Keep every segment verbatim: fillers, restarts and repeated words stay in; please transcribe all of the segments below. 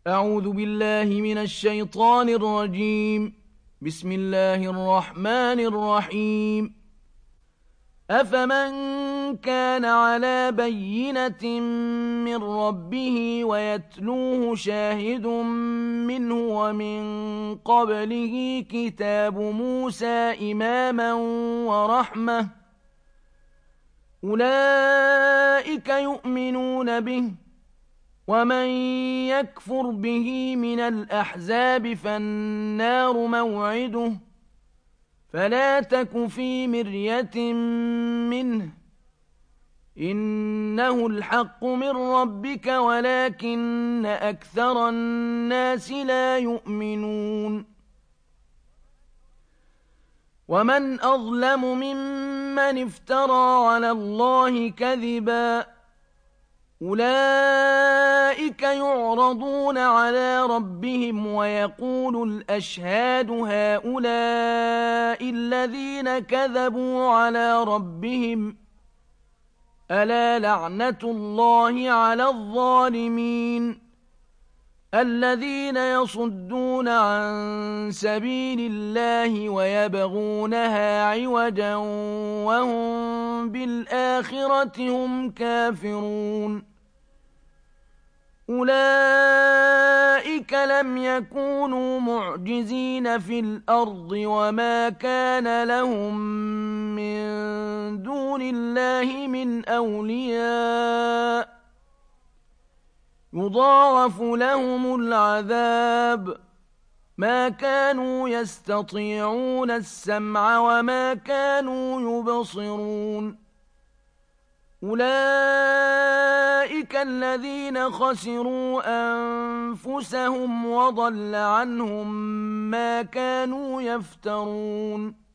أعوذ بالله من الشيطان الرجيم. بسم الله الرحمن الرحيم. أفمن كان على بينة من ربه ويتلوه شاهد منه ومن قبله كتاب موسى إماما ورحمة أولئك يؤمنون به، ومن يكفر به من الأحزاب فالنار موعده، فلا تك في مرية منه، إنه الحق من ربك ولكن أكثر الناس لا يؤمنون. ومن أظلم ممن افترى على الله كذبا، أولئك يعرضون على ربهم ويقول الأشهاد هؤلاء الذين كذبوا على ربهم، ألا لعنة الله على الظالمين الذين يصدون عن سبيل الله ويبغونها عوجا وهم بالآخرة هم كافرون. أولئك لم يكونوا معجزين في الأرض وما كان لهم من دون الله من أولياء، يضاعف لهم العذاب، ما كانوا يستطيعون السمع وما كانوا يبصرون. أولئك الذين خسروا أنفسهم وضل عنهم ما كانوا يفترون.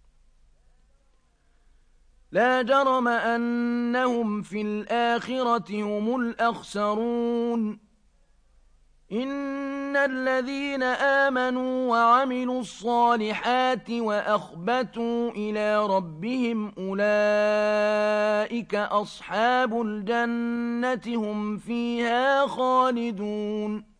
لا جرم أنهم في الآخرة هم الأخسرون. إن الذين آمنوا وعملوا الصالحات وأخبتوا إلى ربهم أولئك أصحاب الجنة هم فيها خالدون.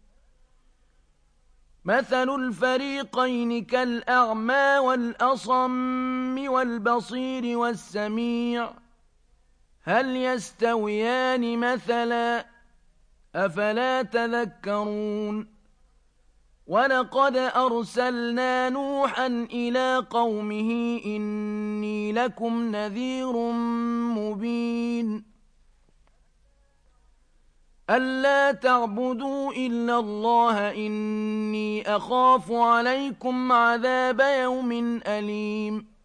مثل الفريقين كالأعمى والأصم والبصير والسميع، هل يستويان مثلا؟ أفلا تذكرون. ولقد أرسلنا نوحا إلى قومه إني لكم نذير مبين ألا تعبدوا إلا الله إني أخاف عليكم عذاب يوم أليم.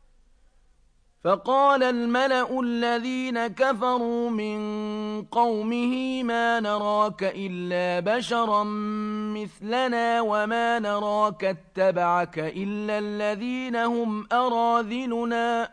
فقال الملأ الذين كفروا من قومه ما نراك إلا بشرا مثلنا وما نراك اتبعك إلا الذين هم أراذلنا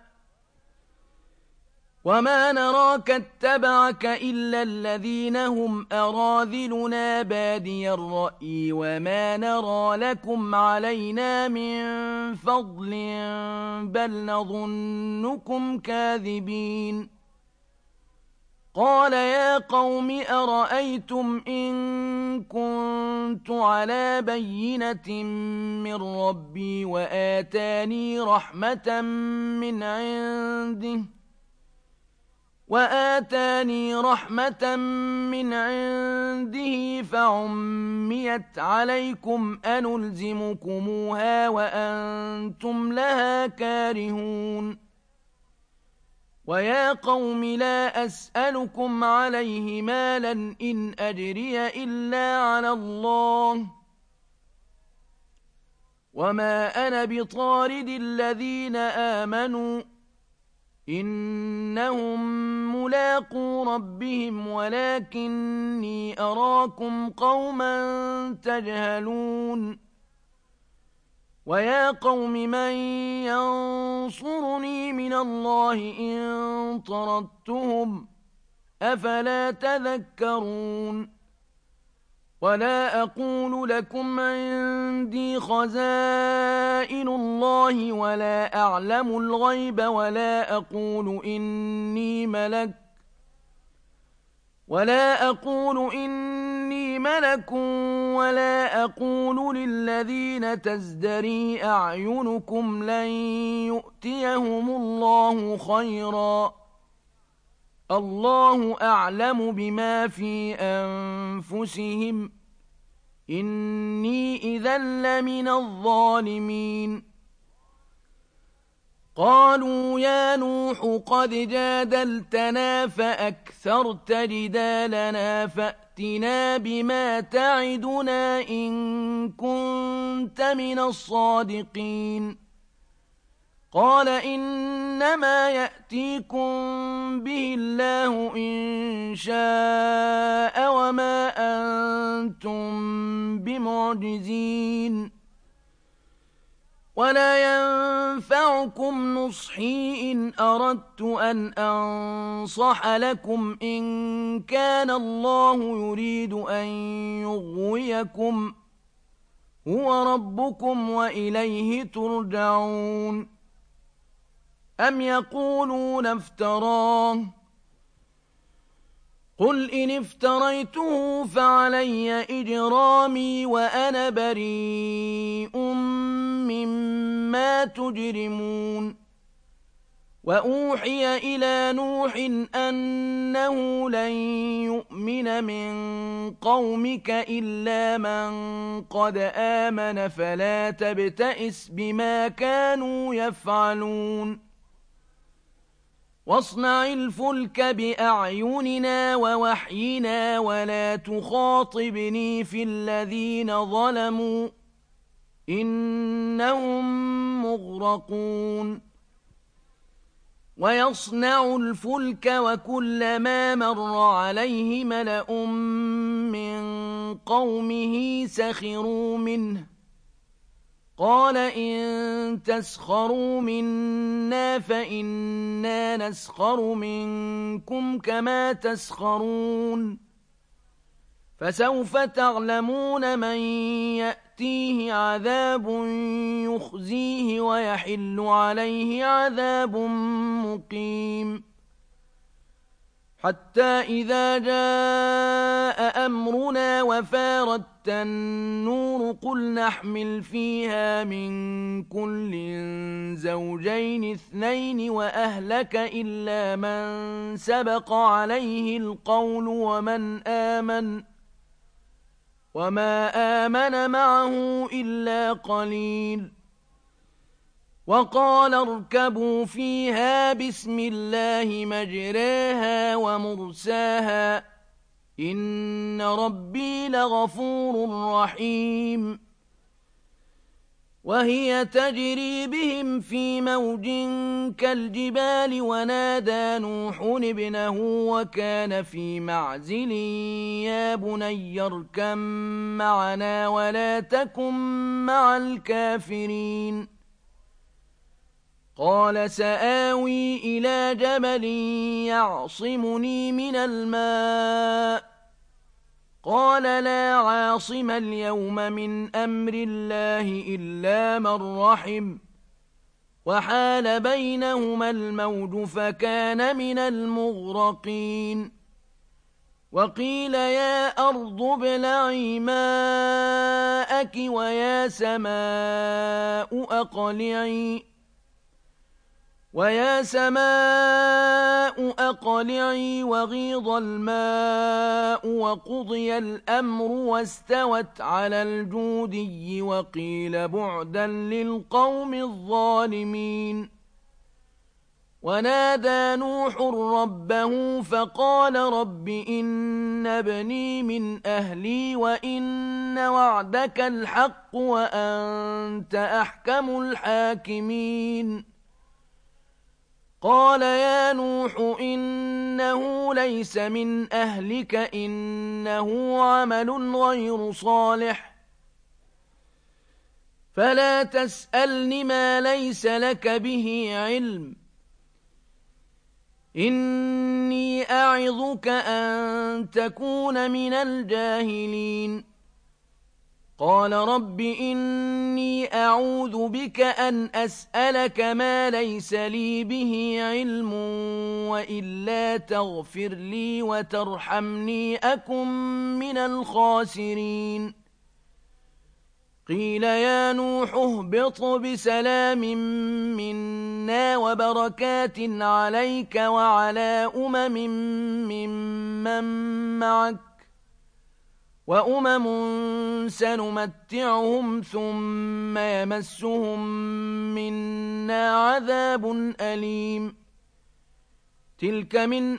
وما نراك اتبعك إلا الذين هم أراذلنا بادي الرأي وما نرى لكم علينا من فضل بل نظنكم كاذبين. قال يا قوم أرأيتم إن كنت على بينة من ربي وآتاني رحمة من عنده وآتاني رحمة من عنده فعميت عليكم أنلزمكموها وأنتم لها كارهون. ويا قوم لا أسألكم عليه مالا إن أجري إلا على الله وما أنا بطارد الذين آمنوا إنهم ملاقو ربهم ولكني أراكم قوما تجهلون. ويا قوم من ينصرني من الله إن طردتهم أفلا تذكرون. ولا أقول لكم عندي خزائن الله ولا أعلم الغيب ولا أقول إني ملك ولا أقول إني ملك ولا أقول للذين تزدري أعينكم لن يؤتيهم الله خيرا الله أعلم بما في أنفسهم إني إذا لمن الظالمين قالوا يا نوح قد جادلتنا فأكثرت جدالنا فأتنا بما تعدنا إن كنت من الصادقين قال إنما يأتيكم به الله إن شاء وما أنتم بمعجزين ولا ينفعكم نصحي إن أردت أن أنصح لكم إن كان الله يريد أن يغويكم هو ربكم وإليه ترجعون أم يقولون افتراه قل إن افتريته فعلي إجرامي وأنا بريء مما تجرمون وأوحي إلى نوح أنه لن يؤمن من قومك إلا من قد آمن فلا تبتئس بما كانوا يفعلون واصنع الفلك بأعيننا ووحينا ولا تخاطبني في الذين ظلموا إنهم مغرقون ويصنع الفلك وكلما مر عليه ملأ من قومه سخروا منه قال إن تسخروا منا فإنا نسخر منكم كما تسخرون فسوف تعلمون من يأتيه عذاب يخزيه ويحل عليه عذاب مقيم حتى إذا جاء أمرنا وفارت النور قل نحمل فيها من كل زوجين اثنين وأهلك إلا من سبق عليه القول ومن آمن وما آمن معه إلا قليل وقال اركبوا فيها بسم الله مجراها ومرساها إن ربي لغفور رحيم وهي تجري بهم في موج كالجبال ونادى نوح ابنه وكان في معزل يا بني اركب معنا ولا تكن مع الكافرين قال سآوي إلى جبل يعصمني من الماء قال لا عاصم اليوم من أمر الله إلا من رحم وحال بينهما الموج فكان من المغرقين وقيل يا أرض ابلعي ماءك ويا سماء أقلعي ويا سماء أقلعي وغيض الماء وقضي الأمر واستوت على الجودي وقيل بعدا للقوم الظالمين ونادى نوح ربه فقال رب إن ابني من أهلي وإن وعدك الحق وأنت أحكم الحاكمين قال يا نوح إنه ليس من أهلك إنه عمل غير صالح فلا تسألني ما ليس لك به علم إني أعظك أن تكون من الجاهلين قال رب إني أعوذ بك أن أسألك ما ليس لي به علم وإلا تغفر لي وترحمني أكن من الخاسرين قيل يا نوح اهبط بسلام منا وبركات عليك وعلى أمم ممن معك وأمم سنمتعهم ثم يمسهم منا عذاب أليم تلك من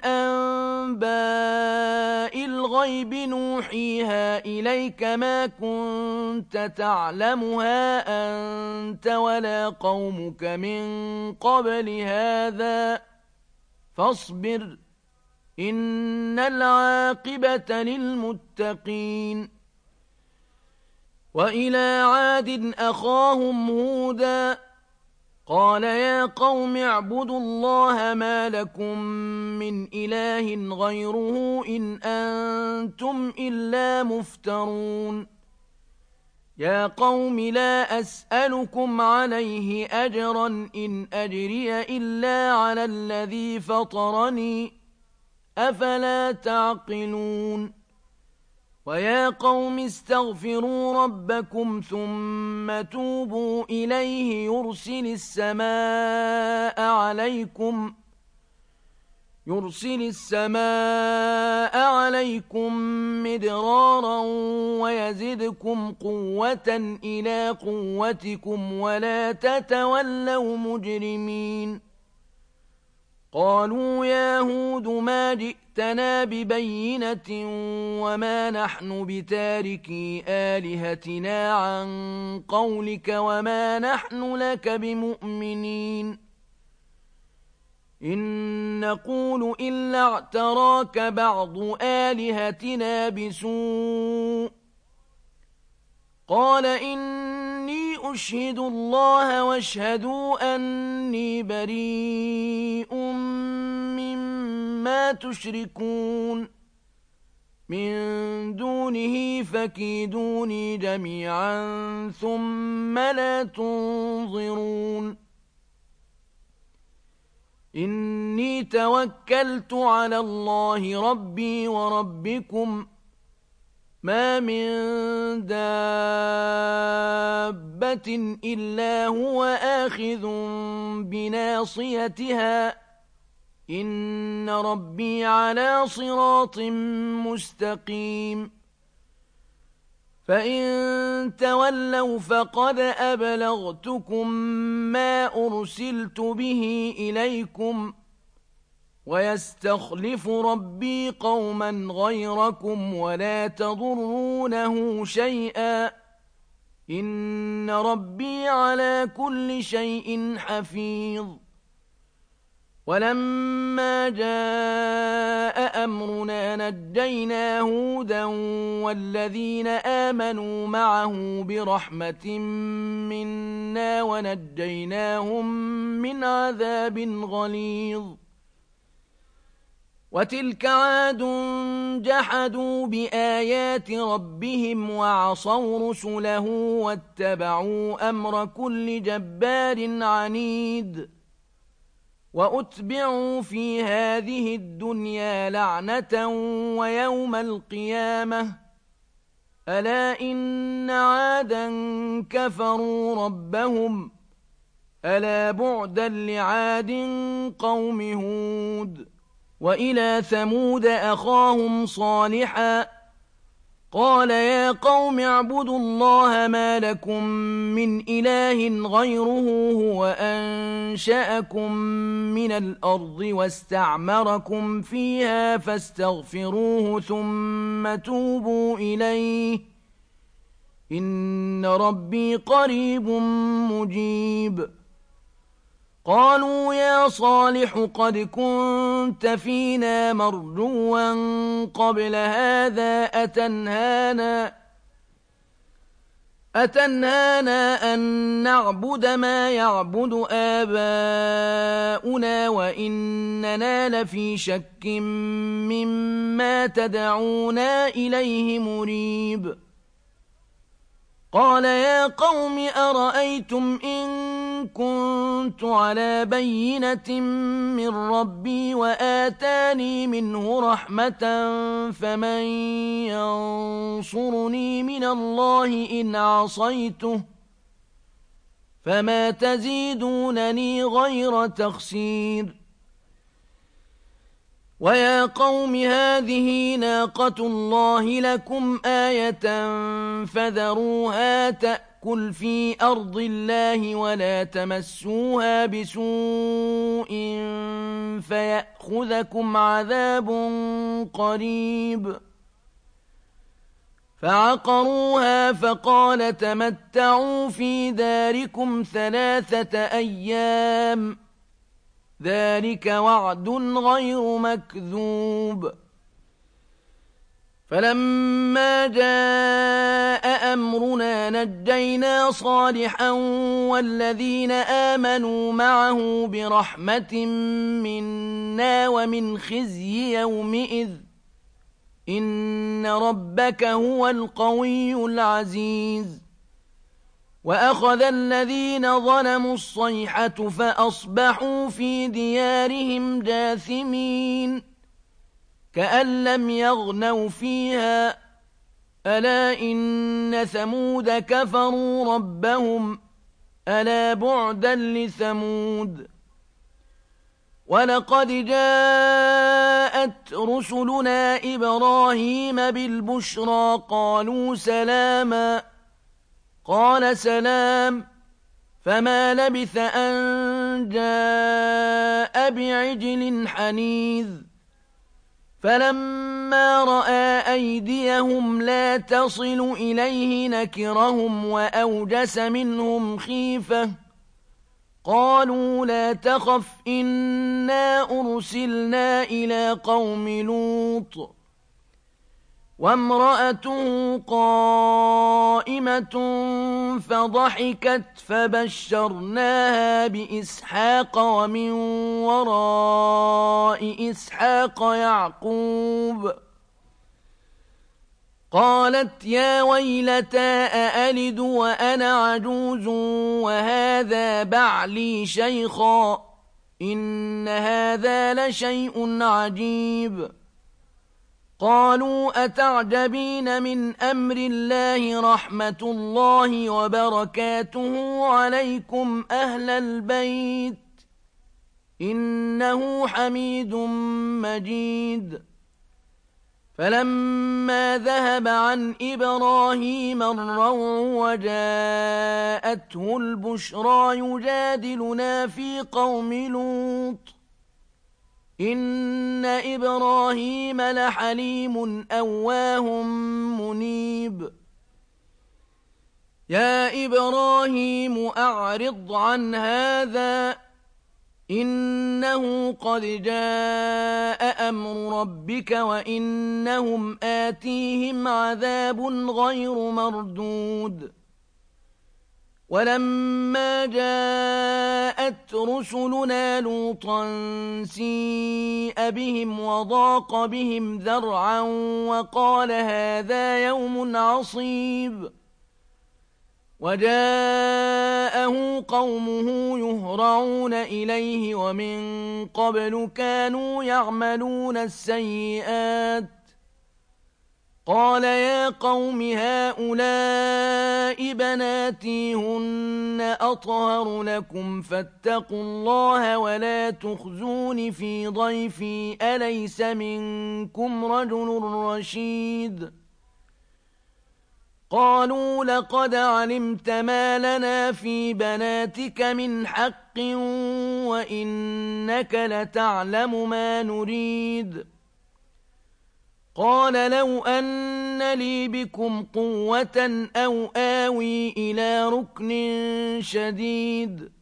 أنباء الغيب نوحيها إليك ما كنت تعلمها أنت ولا قومك من قبل هذا فاصبر إن العاقبة للمتقين وإلى عاد أخاهم هودا قال يا قوم اعبدوا الله ما لكم من إله غيره إن أنتم إلا مفترون يا قوم لا أسألكم عليه أجرا إن أجري إلا على الذي فطرني أفلا تعقلون ويا قوم استغفروا ربكم ثم توبوا إليه يرسل السماء عليكم يرسل السماء عليكم مدرارا ويزدكم قوة إلى قوتكم ولا تتولوا مجرمين قالوا يا هود ما جئتنا ببينة وما نحن بتاركي آلهتنا عن قولك وما نحن لك بمؤمنين إن نقول إلا اعتراك بعض آلهتنا بسوء قال إني أشهد الله واشهدوا أني بريء مما تشركون من دونه فكيدوني جميعا ثم لا تنظرون إني توكلت على الله ربي وربكم ما من دابة إلا هو آخذ بناصيتها إن ربي على صراط مستقيم فإن تولوا فقد أبلغتكم ما أرسلت به إليكم ويستخلف ربي قوما غيركم ولا تضرونه شيئا إن ربي على كل شيء حفيظ ولما جاء أمرنا نجينا هودا والذين آمنوا معه برحمة منا ونجيناهم من عذاب غليظ وتلك عاد جحدوا بآيات ربهم وعصوا رسله واتبعوا أمر كل جبار عنيد وأتبعوا في هذه الدنيا لعنة ويوم القيامة ألا إن عادا كفروا ربهم ألا بعدا لعاد قوم هود وإلى ثمود أخاهم صالحا قال يا قوم اعبدوا الله ما لكم من إله غيره هو أنشأكم من الأرض واستعمركم فيها فاستغفروه ثم توبوا إليه إن ربي قريب مجيب قالوا يا صالح قد كنت فينا مرجوا قبل هذا أتنهانا أتنهانا أن نعبد ما يعبد آباؤنا وإننا لفي شك مما تدعونا إليه مريب قال يا قوم أرأيتم إن كنت على بينة من ربي وآتاني منه رحمة فمن ينصرني من الله إن عصيته فما تزيدونني غير تخسير ويا قوم هذه ناقة الله لكم آية فذروها تأكل في أرض الله ولا تمسوها بسوء فيأخذكم عذاب قريب فعقروها فقال تمتعوا في داركم ثلاثة أيام ذلك وعد غير مكذوب فلما جاء أمرنا نجينا صالحا والذين آمنوا معه برحمة منا ومن خزي يومئذ إن ربك هو القوي العزيز وأخذ الذين ظلموا الصيحة فأصبحوا في ديارهم جاثمين كأن لم يغنوا فيها ألا إن ثمود كفروا ربهم ألا بعدا لثمود ولقد جاءت رسلنا إبراهيم بالبشرى قالوا سلاما قال سلام فما لبث أن جاء بعجل حنيذ فلما رأى أيديهم لا تصل إليه نكرهم وأوجس منهم خيفة قالوا لا تخف إنا أرسلنا إلى قوم لوط وامرأته قائمة فضحكت فبشرناها بإسحاق ومن وراء إسحاق يعقوب قالت يا ويلتى أألد وأنا عجوز وهذا بعلي شيخا إن هذا لشيء عجيب قالوا أتعجبين من أمر الله رحمة الله وبركاته عليكم أهل البيت إنه حميد مجيد فلما ذهب عن إبراهيم الروع وجاءته البشرى يجادلنا في قوم لوط إن إبراهيم لحليم أواه منيب يا إبراهيم أعرض عن هذا إنه قد جاء أمر ربك وإنهم آتيهم عذاب غير مردود ولما جاءت رسلنا لوطا سيء بهم وضاق بهم ذرعا وقال هذا يوم عصيب وجاءه قومه يهرعون إليه ومن قبل كانوا يعملون السيئات قال يا قوم هؤلاء بناتي هن أطهر لكم فاتقوا الله ولا تخزون في ضيفي أليس منكم رجل رشيد قالوا لقد علمت ما لنا في بناتك من حق وإنك لتعلم ما نريد قال لو أن لي بكم قوة أو آوي إلى ركن شديد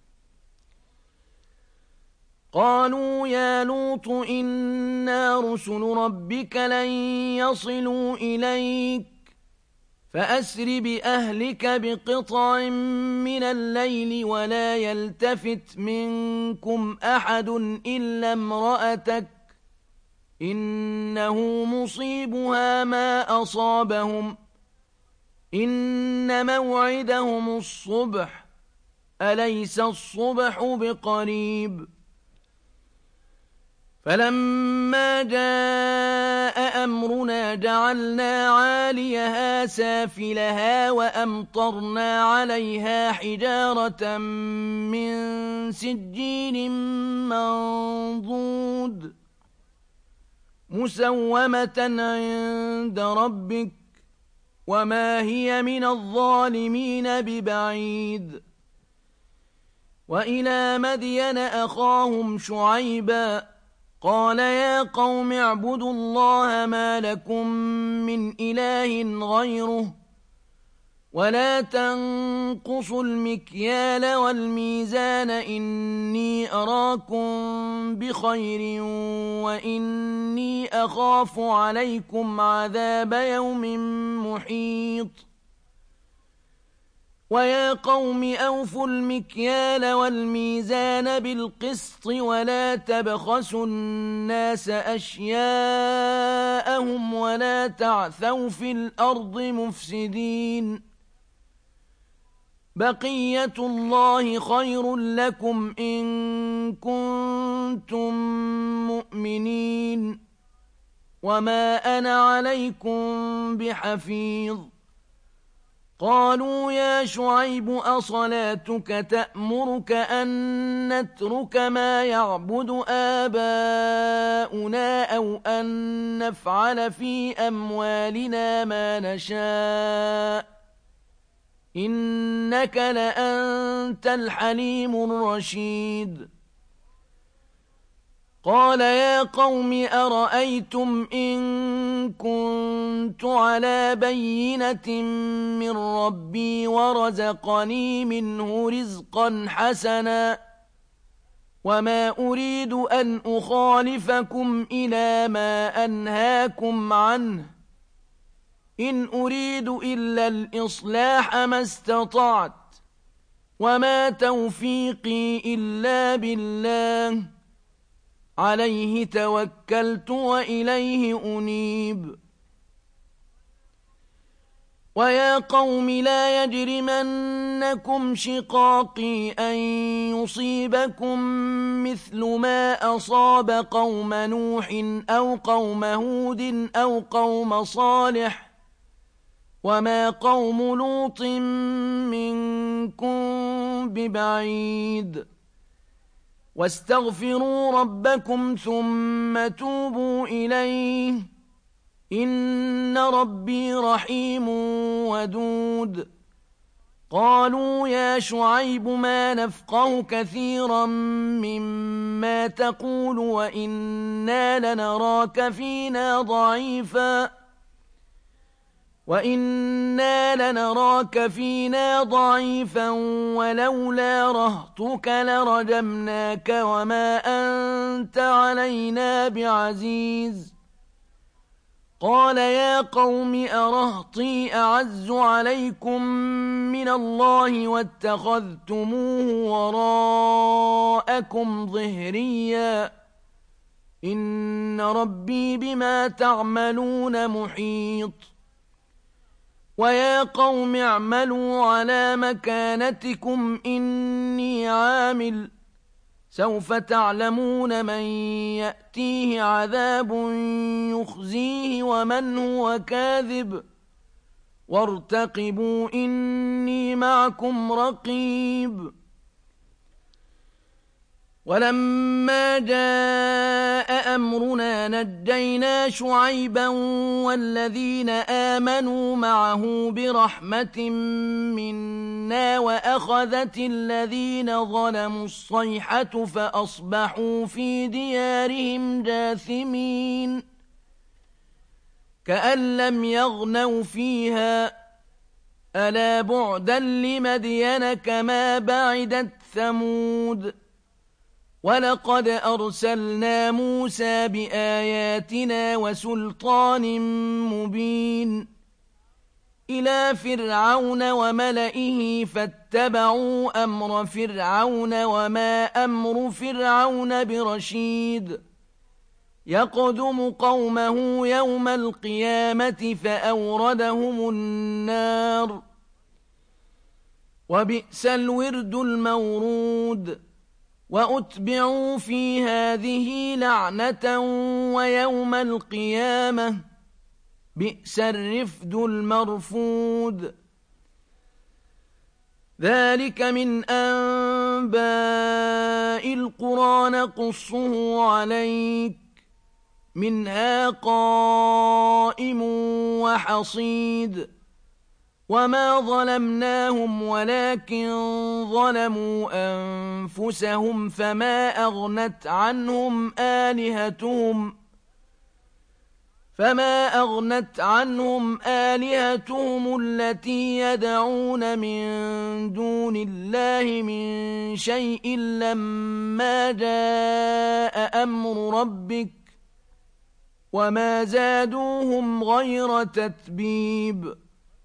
قالوا يا لوط إنا رسل ربك لن يصلوا إليك فأسر بأهلك بقطع من الليل ولا يلتفت منكم أحد إلا امرأتك إنه مصيبها ما أصابهم إن موعدهم الصبح أليس الصبح بقريب فلما جاء أمرنا جعلنا عاليها سافلها وأمطرنا عليها حجارة من سجيل منضود مسومة عند ربك وما هي من الظالمين ببعيد وإلى مدين أخاهم شعيبا قال يا قوم اعبدوا الله ما لكم من إله غيره ولا تنقصوا المكيال والميزان إني أراكم بخير وإني أخاف عليكم عذاب يوم محيط ويا قوم أوفوا المكيال والميزان بالقسط ولا تبخسوا الناس أشياءهم ولا تعثوا في الأرض مفسدين بقية الله خير لكم إن كنتم مؤمنين وما أنا عليكم بحفيظ قالوا يا شعيب أصلاتك تأمرك أن نترك ما يعبد آباؤنا أو أن نفعل في أموالنا ما نشاء إنك لأنت الحليم الرشيد قال يا قوم أرأيتم إن كنت على بينة من ربي ورزقني منه رزقا حسنا وما أريد أن أخالفكم إلى ما أنهاكم عنه إن أريد إلا الإصلاح ما استطعت وما توفيقي إلا بالله عليه توكلت وإليه أنيب ويا قوم لا يجرمنكم شقاقي أن يصيبكم مثل ما أصاب قوم نوح أو قوم هود أو قوم صالح وما قوم لوط منكم ببعيد واستغفروا ربكم ثم توبوا إليه إن ربي رحيم ودود قالوا يا شعيب ما نفقه كثيرا مما تقول وإنا لنراك فينا ضعيفا وإنا لنراك فينا ضعيفا ولولا رهطك لرجمناك وما أنت علينا بعزيز قال يا قوم أرهطي أعز عليكم من الله واتخذتموه وراءكم ظهريا إن ربي بما تعملون محيط ويا قوم اعملوا على مكانتكم إني عامل سوف تعلمون من يأتيه عذاب يخزيه ومن هو كاذب وارتقبوا إني معكم رقيب ولما جاء أمرنا نجينا شعيبا والذين آمنوا معه برحمة منا وأخذت الذين ظلموا الصيحة فأصبحوا في ديارهم جاثمين كأن لم يغنوا فيها ألا بعدا لمدين كما بعدت ثمود ولقد أرسلنا موسى بآياتنا وسلطان مبين إلى فرعون وملئه فاتبعوا أمر فرعون وما أمر فرعون برشيد يقدم قومه يوم القيامة فأوردهم النار وبئس الورد المورود وأتبعوا في هذه لعنة ويوم القيامة بئس الرفد المرفود ذلك من أنباء القرى نقصه عليك منها قائم وحصيد وما ظلمناهم ولكن ظلموا أنفسهم فما أغنت عنهم آلهتهم فما أغنت عنهم آلهتهم التي يدعون من دون الله من شيء لما جاء أمر ربك وما زادوهم غير تتبيب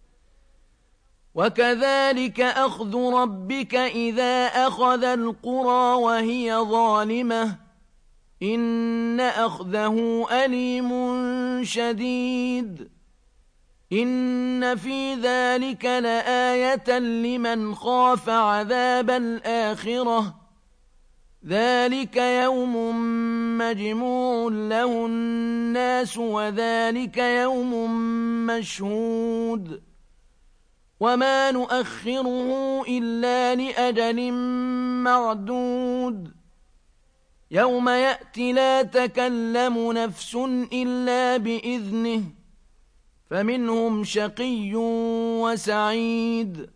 وكذلك أخذ ربك إذا أخذ القرى وهي ظالمة إن أخذه أليم شديد إن في ذلك لآية لمن خاف عذاب الآخرة ذلك يوم مجموع له الناس وذلك يوم مشهود وما نؤخره إلا لأجل معدود يوم يأتي لا تكلم نفس إلا بإذنه فمنهم شقي وسعيد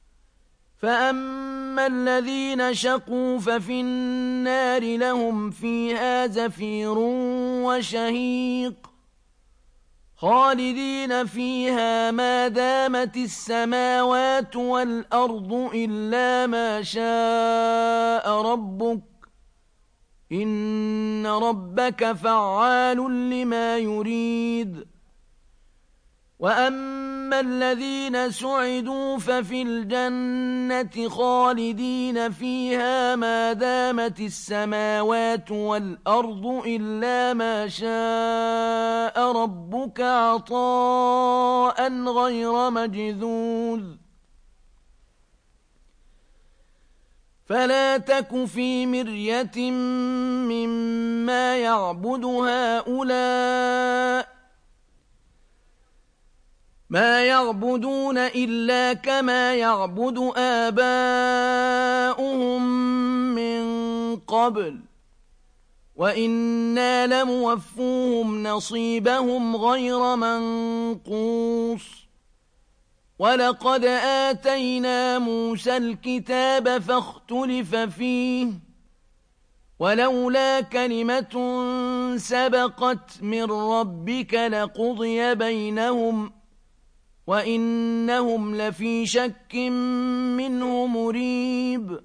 فأما الذين شقوا ففي النار لهم فيها زفير وشهيق خالدين فيها ما دامت السماوات والأرض إلا ما شاء ربك إن ربك فعال لما يريد وأما الذين سعدوا ففي الجنة خالدين فيها ما دامت السماوات والأرض إلا ما شاء ربك عطاء غير مجذوذ فلا تك في مرية مما يعبد هؤلاء ما يعبدون إلا كما يعبد آباؤهم من قبل وإنا لموفوهم نصيبهم غير منقوص ولقد آتينا موسى الكتاب فاختلف فيه ولولا كلمة سبقت من ربك لقضي بينهم وإنهم لفي شك منه مريب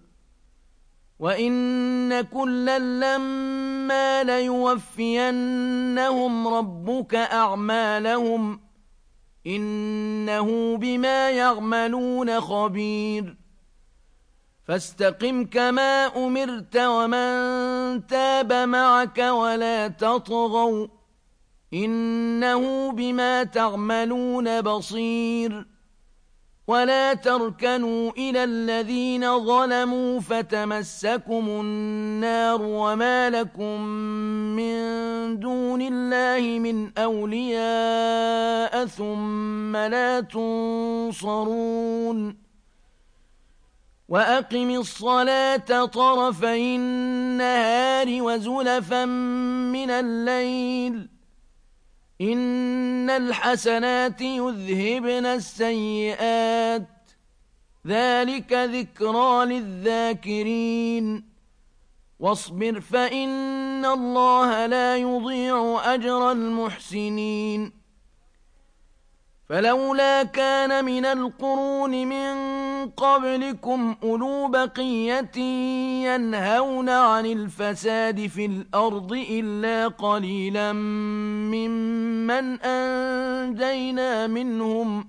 وإن كلا لما ليوفينهم ربك أعمالهم إنه بما يعملون خبير فاستقم كما أمرت ومن تاب معك ولا تطغوا إنه بما تعملون بصير ولا تركنوا إلى الذين ظلموا فتمسكم النار وما لكم من دون الله من أولياء ثم لا تنصرون وأقم الصلاة طرفي النهار وزلفا من الليل إن الحسنات يذهبن السيئات ذلك ذكرى للذاكرين واصبر فإن الله لا يضيع أجر المحسنين فلولا كان من القرون من قبلكم أولو بقية ينهون عن الفساد في الأرض إلا قليلا ممن أنجينا منهم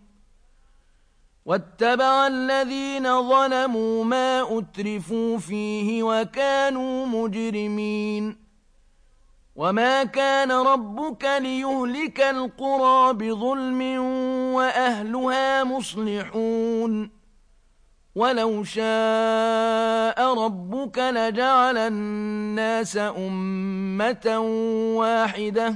واتبع الذين ظلموا ما أترفوا فيه وكانوا مجرمين وما كان ربك ليهلك القرى بظلم وأهلها مصلحون ولو شاء ربك لجعل الناس أمة واحدة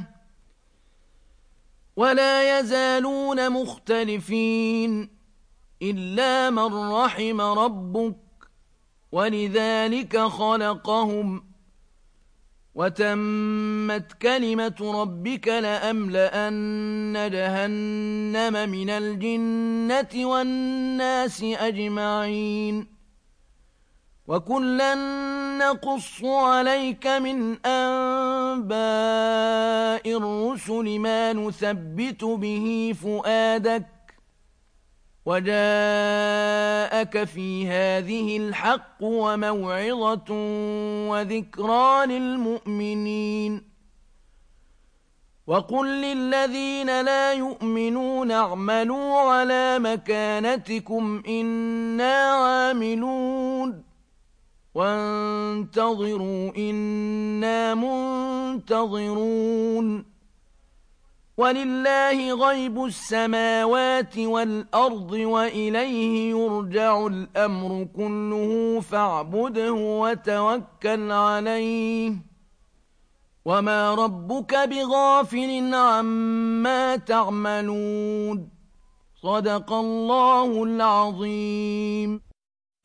ولا يزالون مختلفين إلا من رحم ربك ولذلك خلقهم وتمت كلمة ربك لأملأن جهنم من الجنة والناس أجمعين وكلا نقص عليك من أنباء الرسل ما نثبت به فؤادك وجاءك في هذه الحق وموعظة وذكرى للمؤمنين وقل للذين لا يؤمنون اعملوا على مكانتكم إنا عاملون وانتظروا إنا منتظرون ولله غيب السماوات والأرض وإليه يرجع الأمر كله فاعبده وتوكل عليه وما ربك بغافل عما تعملون صدق الله العظيم.